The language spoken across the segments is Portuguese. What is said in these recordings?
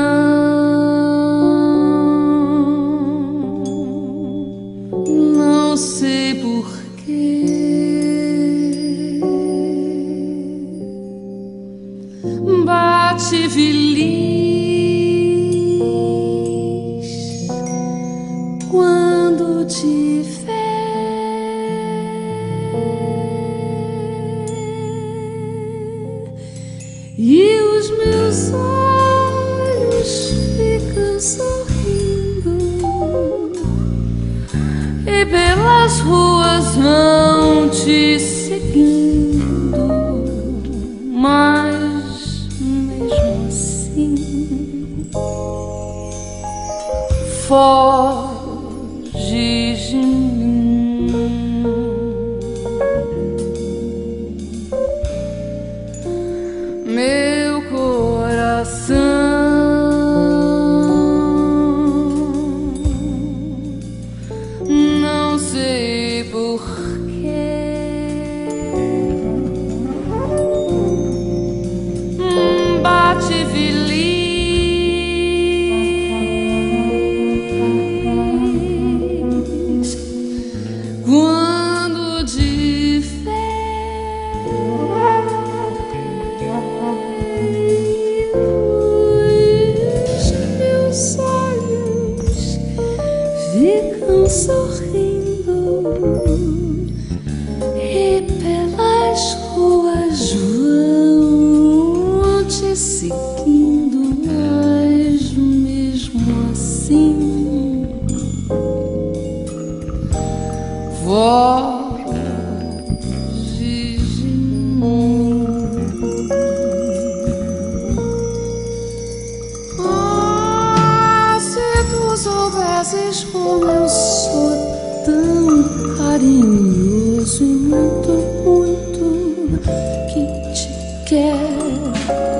não sei porquê, bate feliz quando te vê. E os meus olhos ficam sorrindo, e pelas ruas vão te seguindo, mas mesmo assim foges de mim. Meu coração não sei porquê bate feliz quando te vê. Os olhos ficam sorrindo, e pelas ruas vão te seguindo, mas mesmo assim foges de mim. Soubesses como eu sou tão carinhoso e muito, muito que te quero,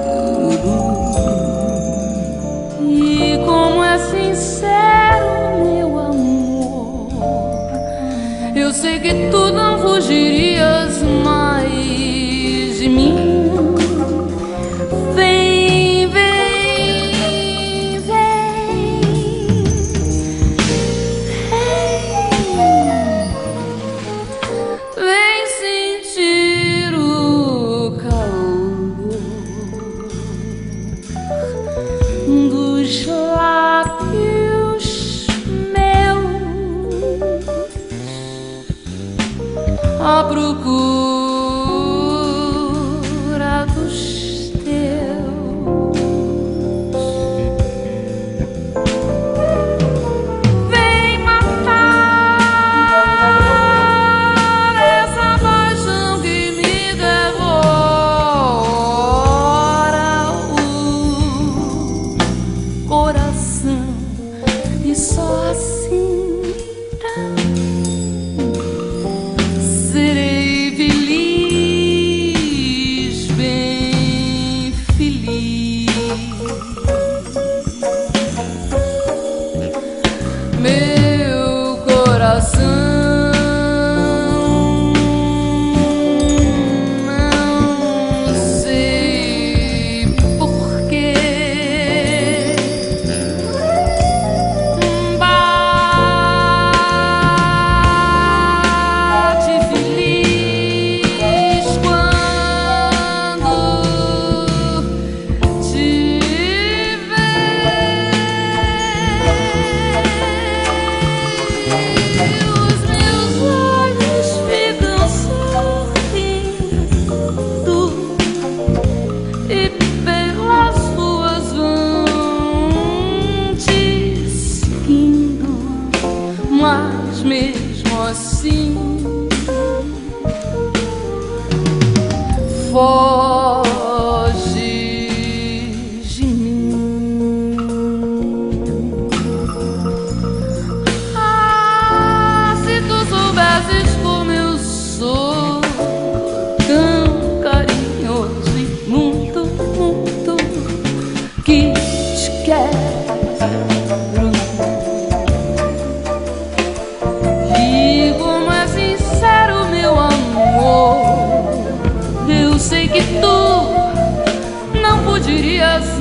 e como é sincero meu amor, eu sei que tu não fugirias mais de mim. Dos lábios meus à procura dos teus, vem matar essa paixão que me devora o coração, e só assim serei feliz, bem feliz. Meu coração mas mesmo assim foges de mim. Ah, se tu soubesses como eu sou tão carinhoso e muito, muito que te quero. Eu sei que tu não poderias